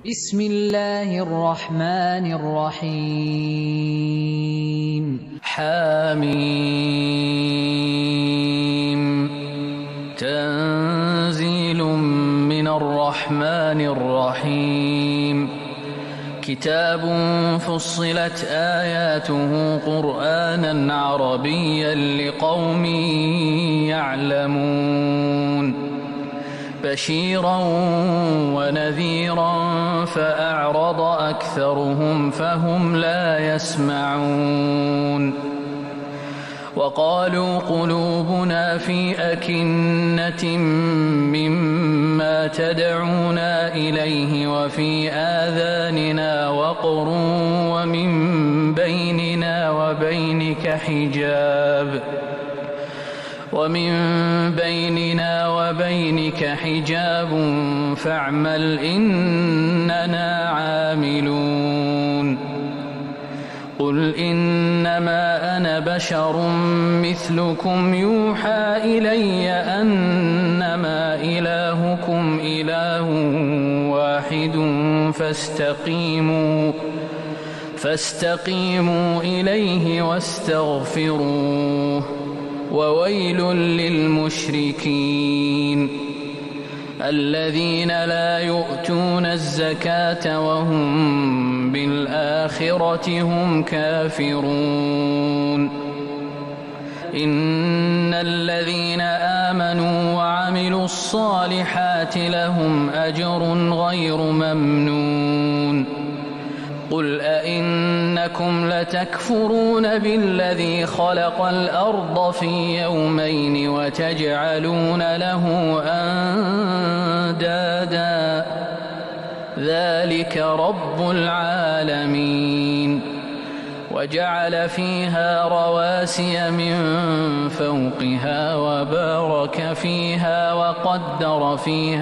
بسم الله الرحمن الرحيم حميم تنزيل من الرحمن الرحيم كتاب فصلت آياته قرآنا عربيا لقوم يعلمون بشيرا ونذيرا فأعرض أكثرهم فهم لا يسمعون وقالوا قلوبنا في أكنة مما تدعونا إليه وفي آذاننا وقر ومن بيننا وبينك حجاب فاعمل إننا عاملون قل إنما أنا بشر مثلكم يوحى إلي أنما إلهكم إله واحد فاستقيموا إليه واستغفروه وويل للمشركين الذين لا يؤتون الزكاة وهم بالآخرة هم كافرون إن الذين آمنوا وعملوا الصالحات لهم أجر غير ممنون قل أئنكم لتكفرون بالذي خلق الأرض في يومين وتجعلون له أندادا ذلك رب العالمين وجعل فيها رواسي من فوقها وبارك فيها وقدر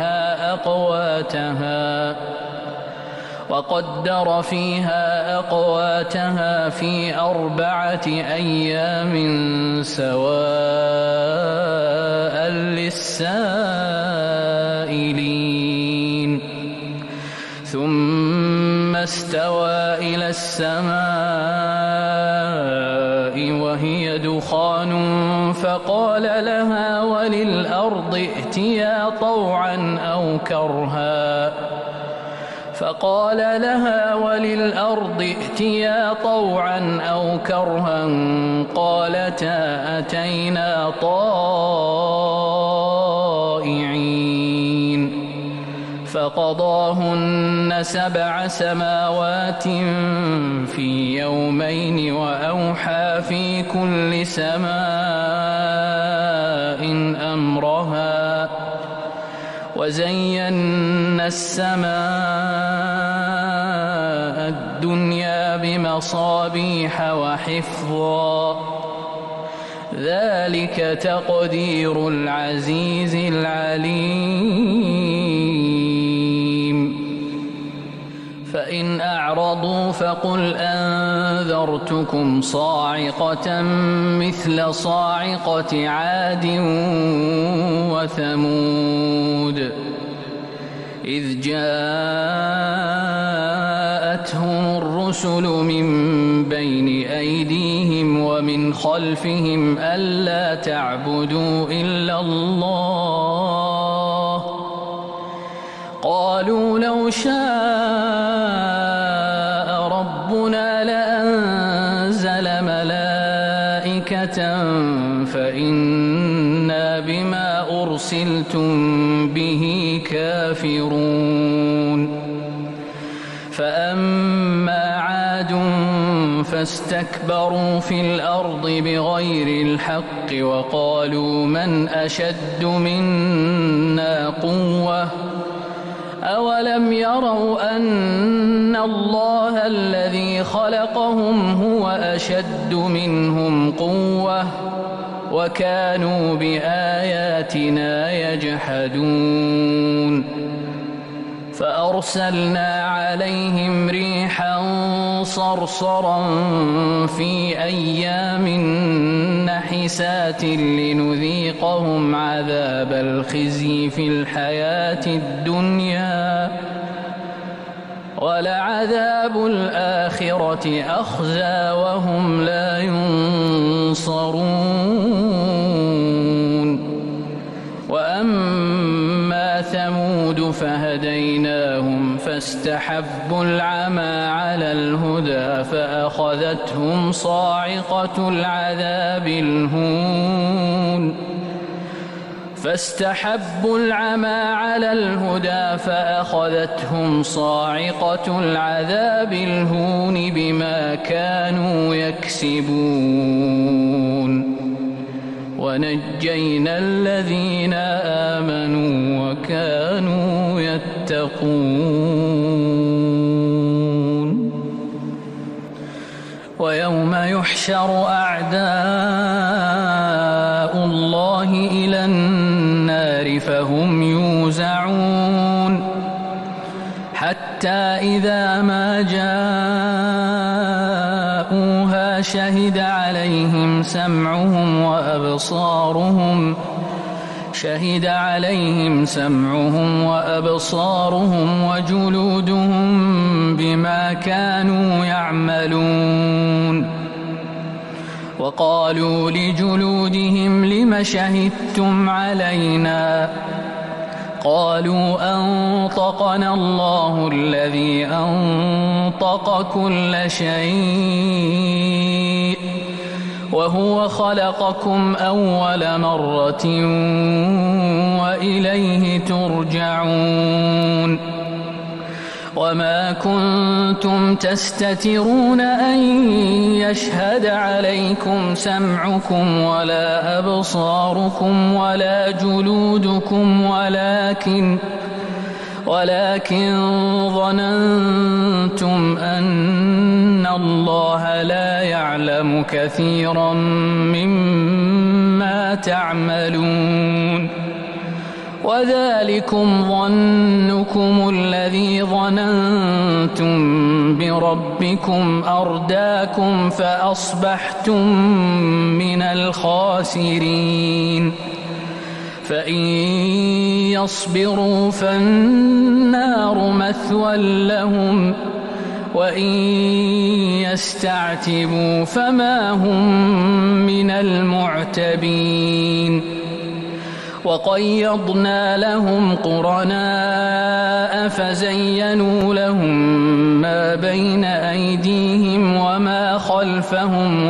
فيها أقواتها في 4 أيام سواء للسائلين ثم استوى إلى السماء وهي دخان فقال لها وللأرض ائتيا طوعا أو كرها قالتا أتينا طائعين فقضاهن 7 سماوات في يومين وأوحى في كل سماء أمرها وزينا السماء الدنيا بمصابيح وحفظا ذلك تقدير العزيز العليم فإن أعرضوا فقل أنذرتكم صاعقة مثل صاعقة عاد وثمود إذ جاءتهم الرسل من بين أيديهم ومن خلفهم ألا تعبدوا إلا الله قالوا لو شاء ربنا لأنزل ملائكة فإنا بما أرسلتم به كافرون فأما عاد فاستكبروا في الأرض بغير الحق وقالوا من أشد منا قوة أولم يروا أن الله الذي خلقهم هو أشد منهم قوة وكانوا بآياتنا يجحدون فأرسلنا عليهم ريحا صرصرا في أيام نحسات لنذيقهم عذاب الخزي في الحياة الدنيا ولعذاب الآخرة أخزى وهم لا ينصرون وأما ثمود فهديناهم فاستحبوا العمى على الهدى فأخذتهم صاعقة العذاب الهون بما كانوا يكسبون ونجينا الذين آمنوا وكانوا يتقون ويوم يحشر أعداء الله إلى النار فهم يوزعون حتى إذا ما جاءوها شهد عليهم سمعهم وأبصارهم وجلودهم بما كانوا يعملون وقالوا لجلودهم لم شهدتم علينا قالوا أنطقنا الله الذي أنطق كل شيء وهو خلقكم أول مرة وإليه ترجعون وما كنتم تستترون أن يشهد عليكم سمعكم ولا أبصاركم ولا جلودكم ولكن ظننتم أن الله لا يعلم كثيرا مما تعملون وذلكم ظنكم الذي ظننتم بربكم أرداكم فأصبحتم من الخاسرين فإن يصبروا فالنار مثوى لهم وإن يستعتبوا فما هم من المعتبين وقيضنا لهم قرناء فزينوا لهم ما بين أيديهم وما خلفهم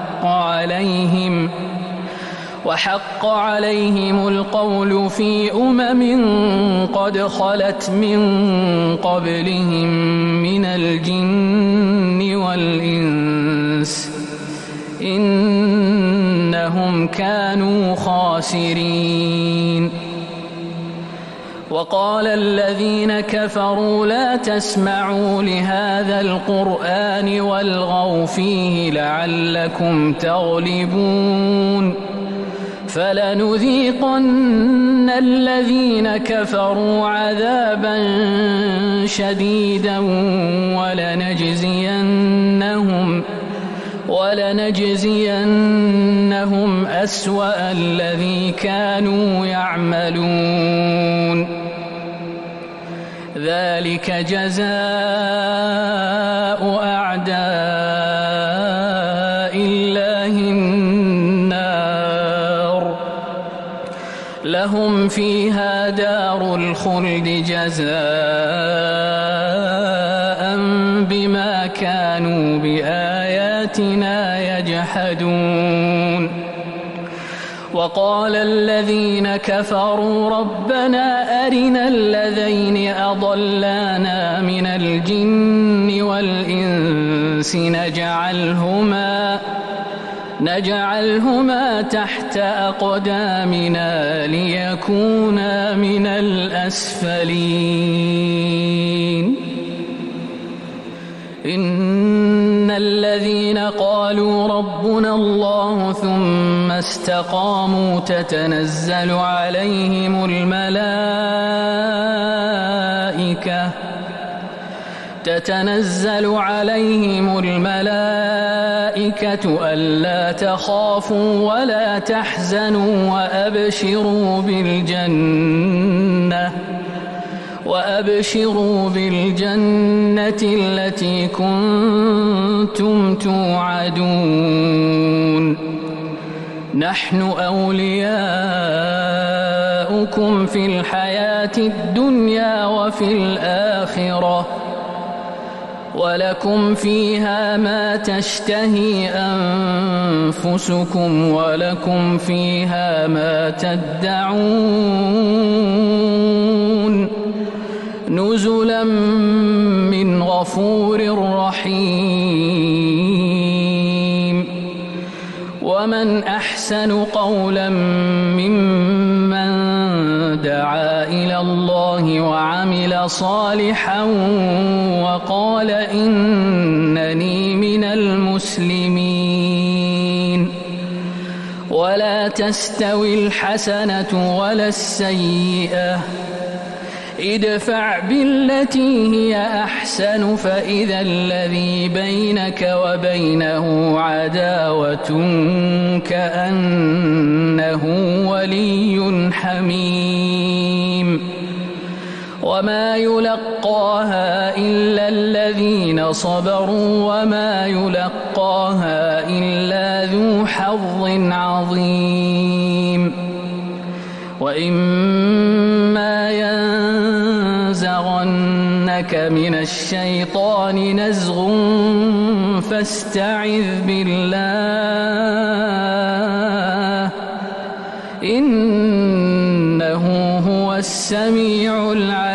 وحق عليهم القول في قد خلت من قبلهم من الجن والإنس إنهم كانوا خاسرين وقال الذين كفروا لا تسمعوا لهذا القرآن والغوا فيه لعلكم تغلبون فلنذيقن الذين كفروا عذابا شديدا ولنجزينهم أسوأ الذي كانوا يعملون ذلك جزاء أعداء الله النار لهم فيها دار الخلد جزاء بما كانوا بآياتنا يجحدون وقال الذين كفروا ربنا أرنا الذين أضلانا من الجن والإنس نجعلهما تحت أقدامنا ليكونا من الأسفلين إن الذين قالوا ربنا الله ثم استقاموا تتنزل عليهم الملائكة ألا تخافوا ولا وأبشروا بالجنة التي كنتم توعدون نحن أولياؤكم في الحياة الدنيا وفي الآخرة ولكم فيها ما تشتهي أنفسكم ولكم فيها ما تدعون نزلا من غفور رحيم ومن أحسن قولا ممن دعا إلى الله وعمل صالحا وقال إنني من المسلمين ولا تستوي الحسنة ولا السيئة ادفع بالتي هي أحسن فإذا الذي بينك وبينه عداوة كأنه ولي حميم وما يلقاها إلا الذين صبروا وما يلقاها إلا ذو حظ عظيم وإما ينزغنك من الشيطان نزغ فاستعذ بالله إنه هو السميع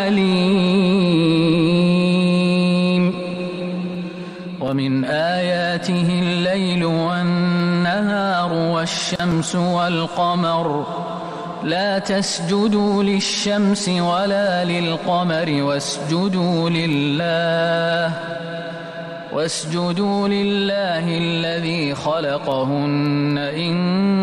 العليم ومن آياته الليل والنهار والشمس والقمر لا تسجدوا للشمس ولا للقمر واسجدوا لله الذي خلقهن إن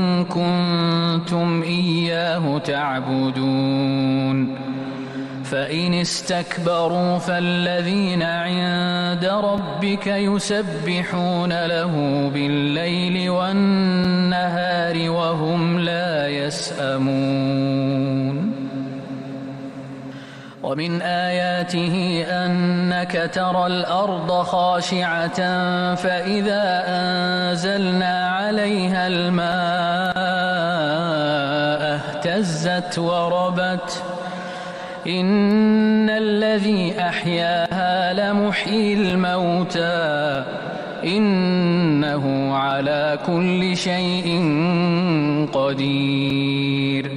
كنتم إياه تعبدون فإن استكبروا فالذين عند ربك يسبحون له بالليل والنهار وهم لا يسأمون ومن آياته أنك ترى الأرض خاشعة فإذا أنزلنا عليها الماء اهتزت وربت إن الذي أحياها لمحيي الموتى إنه على كل شيء قدير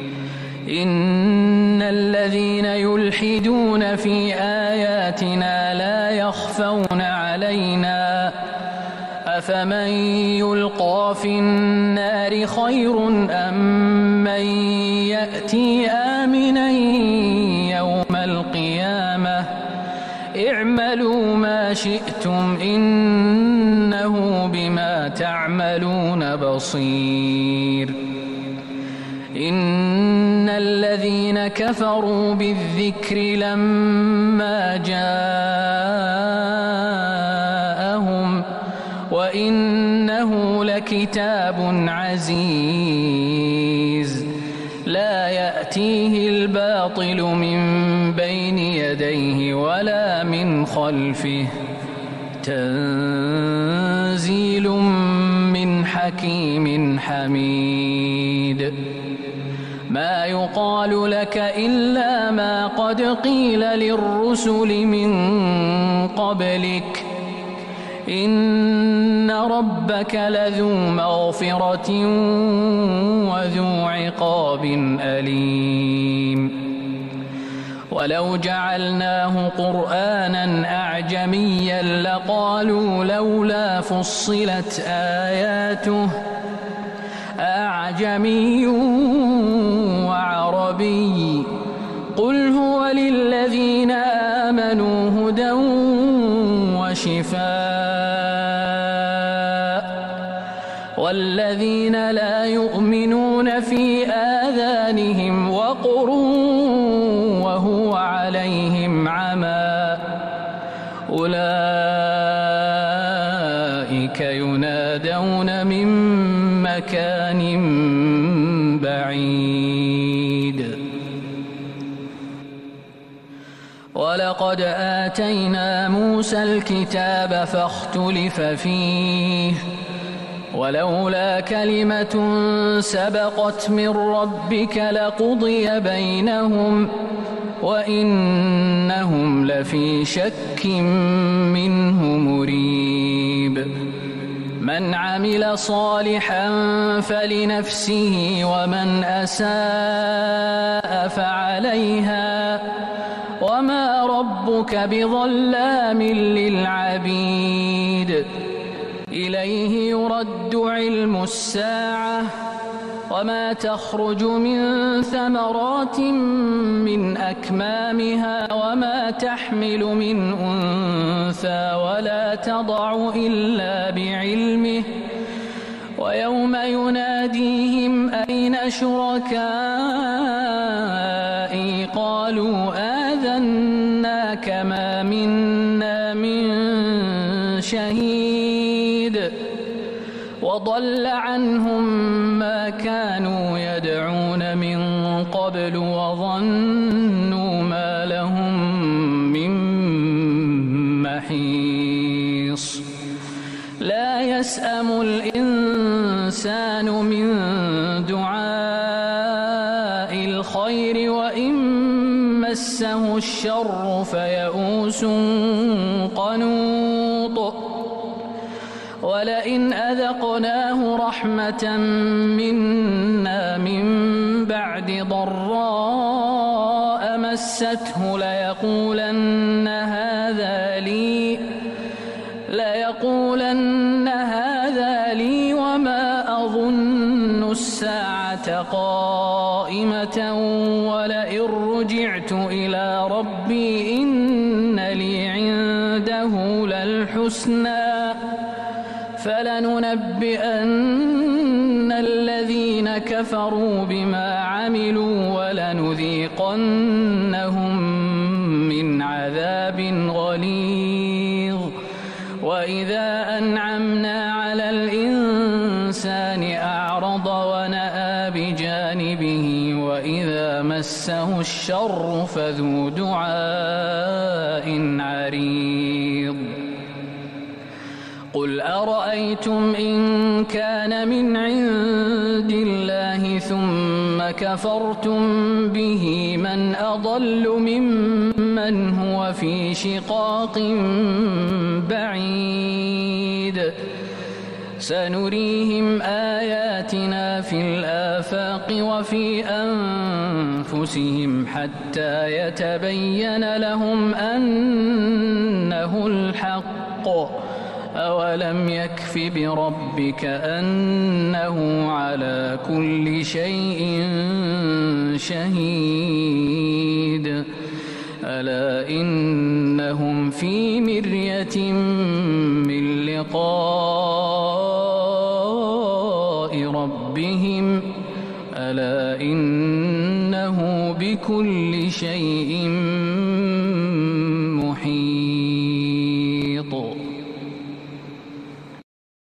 إن الذين يلحدون في آياتنا لا يخفون علينا أفمن يلقى في النار خير أم من يأتي آمنا يوم القيامة اعملوا ما شئتم إنه بما تعملون بصير إن الذين كفروا بالذكر لما جاءهم وإنه لكتاب عزيز لا يأتيه الباطل من بين يديه ولا من خلفه تنزيل من حكيم حميد ما يقال لك إلا ما قد قيل للرسل من قبلك إن ربك لذو مغفرة وذو عقاب أليم ولو جعلناه قرآنا أعجميا لقالوا لولا فصلت آياته أعجمي وعربي قل هو للذين آمنوا هدى وشفاء والذين لا يؤمنون في آذانهم وقر وهو عليهم عمى أولئك ينادون من مكان بعيد ولقد آتينا موسى الكتاب فاختلف فيه ولولا كلمة سبقت من ربك لقضي بينهم وإنهم لفي شك منه مريب من عمل صالحا فلنفسه ومن أساء فعليها وما ربك بظلام للعبيد إليه يرد علم الساعة وما تخرج من ثمرات من أكمامها وما تحمل من أنثى ولا تضع إلا بعلمه ويوم يناديهم أين شركائي قالوا آذناك ما منا من شهيد وضل عنهم ما كانوا يدعون من قبل وظنوا ما لهم من محيص لا يسأم الإنسان من دعاء الخير وإن مسه الشر فيئوس قنوط ولئن أذقناه رحمة منا من بعد ضراء مسته ليقولن هذا لي وما أظن الساعة قائمة ولئن رجعت إلى ربي إن لي عنده للحسنى فلننبئن الذين كفروا بما عملوا ولنذيقنهم من عذاب غليظ وإذا أنعمنا على الإنسان أعرض ونأى بجانبه وإذا مسه الشر فذو دعاء عريض قل أرأيتم إن كان من عند الله ثم كفرتم به من أضل ممن هو في شقاق بعيد سنريهم آياتنا في الآفاق وفي أنفسهم حتى يتبين لهم أنه الحق أولم يكف بربك أنه على كل شيء شهيد ألا إنهم في مرية من لقاء ربهم ألا إنه بكل شيء محيط